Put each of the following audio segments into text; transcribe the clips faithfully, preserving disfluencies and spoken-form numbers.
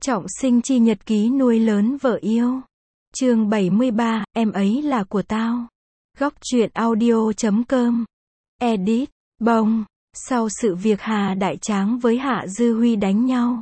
Trọng sinh chi nhật ký nuôi lớn vợ yêu. Chương bảy mươi ba, em ấy là của tao. Góc truyện audio chấm com. Edit, bông. Sau sự việc Hà Đại Tráng với Hạ Dư Huy đánh nhau,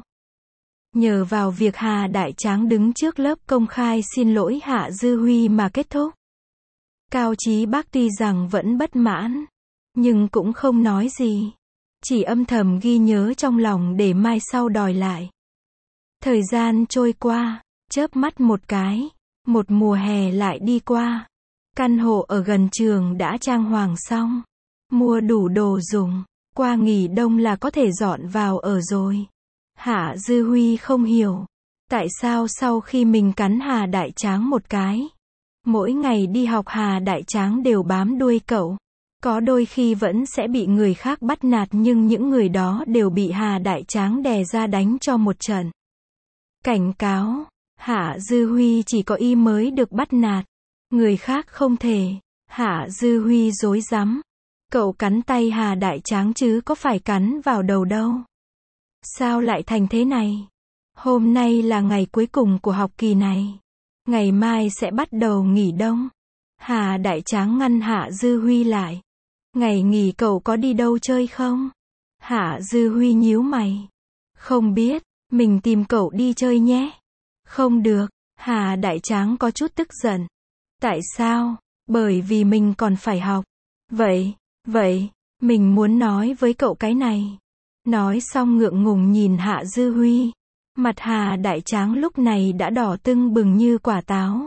nhờ vào việc Hà Đại Tráng đứng trước lớp công khai xin lỗi Hạ Dư Huy mà kết thúc. Cao Chí Bác tuy rằng vẫn bất mãn, nhưng cũng không nói gì, chỉ âm thầm ghi nhớ trong lòng để mai sau đòi lại. Thời gian trôi qua, chớp mắt một cái, một mùa hè lại đi qua. Căn hộ ở gần trường đã trang hoàng xong, mua đủ đồ dùng, qua nghỉ đông là có thể dọn vào ở rồi. Hạ Dư Huy không hiểu, tại sao sau khi mình cắn Hà Đại Tráng một cái, mỗi ngày đi học Hà Đại Tráng đều bám đuôi cậu. Có đôi khi vẫn sẽ bị người khác bắt nạt nhưng những người đó đều bị Hà Đại Tráng đè ra đánh cho một trận. Cảnh cáo, Hạ Dư Huy chỉ có y mới được bắt nạt, người khác không thể. Hạ Dư Huy rối rắm. Cậu cắn tay Hà Đại Tráng chứ có phải cắn vào đầu đâu. Sao lại thành thế này? Hôm nay là ngày cuối cùng của học kỳ này. Ngày mai sẽ bắt đầu nghỉ đông. Hà Đại Tráng ngăn Hạ Dư Huy lại. Ngày nghỉ cậu có đi đâu chơi không? Hạ Dư Huy nhíu mày. Không biết, mình tìm cậu đi chơi nhé. Không được, Hà Đại Tráng có chút tức giận. Tại sao? Bởi vì mình còn phải học. Vậy, vậy, mình muốn nói với cậu cái này. Nói xong ngượng ngùng nhìn Hạ Dư Huy. Mặt Hà Đại Tráng lúc này đã đỏ tưng bừng như quả táo.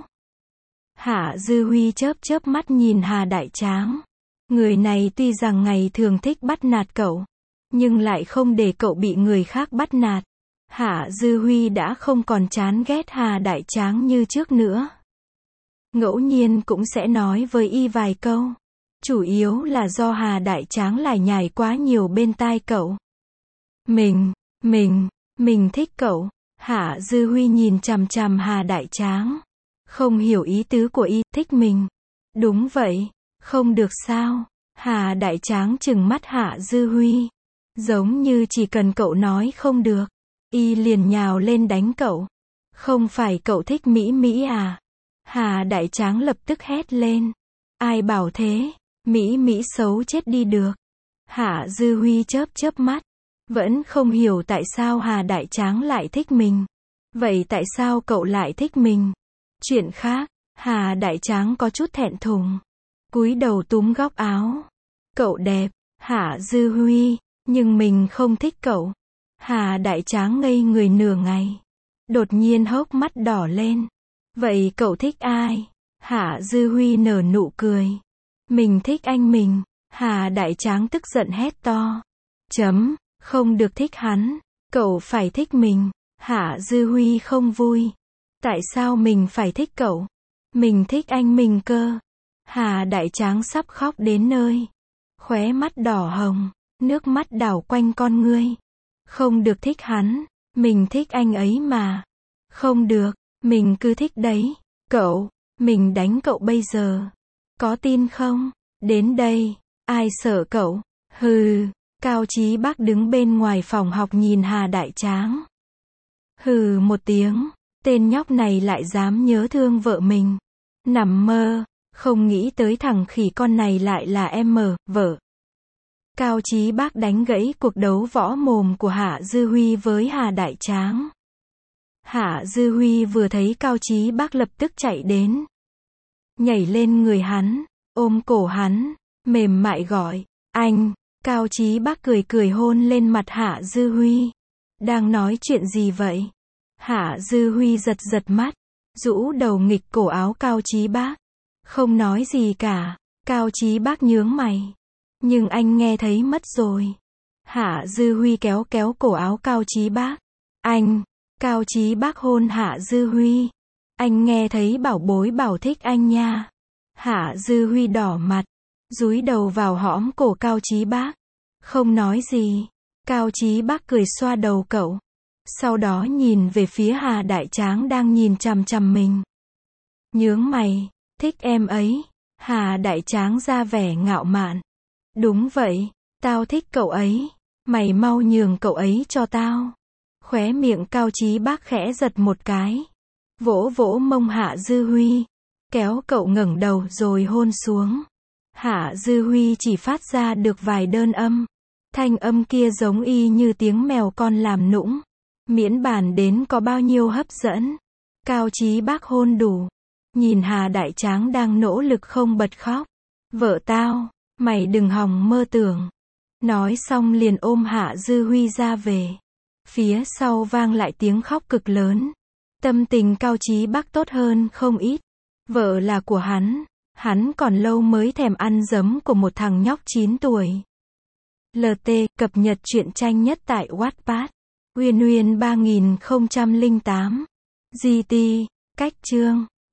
Hạ Dư Huy chớp chớp mắt nhìn Hà Đại Tráng. Người này tuy rằng ngày thường thích bắt nạt cậu, nhưng lại không để cậu bị người khác bắt nạt. Hạ Dư Huy đã không còn chán ghét Hà Đại Tráng như trước nữa. Ngẫu nhiên cũng sẽ nói với y vài câu. Chủ yếu là do Hà Đại Tráng lải nhải quá nhiều bên tai cậu. Mình, mình, mình thích cậu. Hạ Dư Huy nhìn chằm chằm Hà Đại Tráng. Không hiểu ý tứ của y, thích mình. Đúng vậy, không được sao? Hà Đại Tráng trừng mắt Hạ Dư Huy. Giống như chỉ cần cậu nói không được, y liền nhào lên đánh cậu. Không phải cậu thích Mỹ Mỹ à? Hà Đại Tráng lập tức hét lên. Ai bảo thế? Mỹ Mỹ xấu chết đi được. Hạ Dư Huy chớp chớp mắt. Vẫn không hiểu tại sao Hà Đại Tráng lại thích mình. Vậy tại sao cậu lại thích mình? Chuyện khác, Hà Đại Tráng có chút thẹn thùng. Cúi đầu túm góc áo. Cậu đẹp, Hạ Dư Huy, nhưng mình không thích cậu. Hà Đại Tráng ngây người nửa ngày. Đột nhiên hốc mắt đỏ lên. Vậy cậu thích ai? Hạ Dư Huy nở nụ cười. Mình thích anh mình. Hà Đại Tráng tức giận hét to. Chấm, không được thích hắn. Cậu phải thích mình. Hạ Dư Huy không vui. Tại sao mình phải thích cậu? Mình thích anh mình cơ. Hà Đại Tráng sắp khóc đến nơi. Khóe mắt đỏ hồng, nước mắt đảo quanh con ngươi. Không được thích hắn. Mình thích anh ấy mà. Không được, mình cứ thích đấy. Cậu, mình đánh cậu bây giờ. Có tin không? Đến đây, ai sợ cậu? Hừ, Cao Chí Bác đứng bên ngoài phòng học nhìn Hà Đại Tráng. Hừ một tiếng, tên nhóc này lại dám nhớ thương vợ mình. Nằm mơ, không nghĩ tới thằng khỉ con này lại là em mở, vợ. Cao Chí Bác đánh gãy cuộc đấu võ mồm của Hạ Dư Huy với Hà Đại Tráng. Hạ Dư Huy vừa thấy Cao Chí Bác lập tức chạy đến. Nhảy lên người hắn, ôm cổ hắn, mềm mại gọi, anh. Cao Chí Bác cười cười hôn lên mặt Hạ Dư Huy. Đang nói chuyện gì vậy? Hạ Dư Huy giật giật mắt, rũ đầu nghịch cổ áo Cao Chí Bác. Không nói gì cả. Cao Chí Bác nhướng mày. Nhưng anh nghe thấy mất rồi. Hạ Dư Huy kéo kéo cổ áo Cao Chí Bác. Anh. Cao Chí Bác hôn Hạ Dư Huy. Anh nghe thấy bảo bối bảo thích anh nha. Hạ Dư Huy đỏ mặt, dúi đầu vào hõm cổ Cao Chí Bác. Không nói gì. Cao Chí Bác cười xoa đầu cậu. Sau đó nhìn về phía Hà Đại Tráng đang nhìn chằm chằm mình. Nhướng mày, thích em ấy. Hà Đại Tráng ra vẻ ngạo mạn. Đúng vậy, tao thích cậu ấy. Mày mau nhường cậu ấy cho tao. Khóe miệng Cao Chí Bác khẽ giật một cái. Vỗ vỗ mông Hạ Dư Huy. Kéo cậu ngẩng đầu rồi hôn xuống. Hạ Dư Huy chỉ phát ra được vài đơn âm. Thanh âm kia giống y như tiếng mèo con làm nũng. Miễn bàn đến có bao nhiêu hấp dẫn. Cao Chí Bác hôn đủ. Nhìn Hà Đại Tráng đang nỗ lực không bật khóc. Vợ tao, mày đừng hòng mơ tưởng. Nói xong liền ôm Hạ Dư Huy ra về. Phía sau vang lại tiếng khóc cực lớn. Tâm tình Cao Chí Bác tốt hơn không ít. Vợ là của hắn. Hắn còn lâu mới thèm ăn giấm của một thằng nhóc chín tuổi. lờ tê, cập nhật truyện tranh nhất tại Wattpad. Uyên Uyên ba nghìn không trăm lẻ tám. giê tê, cách chương.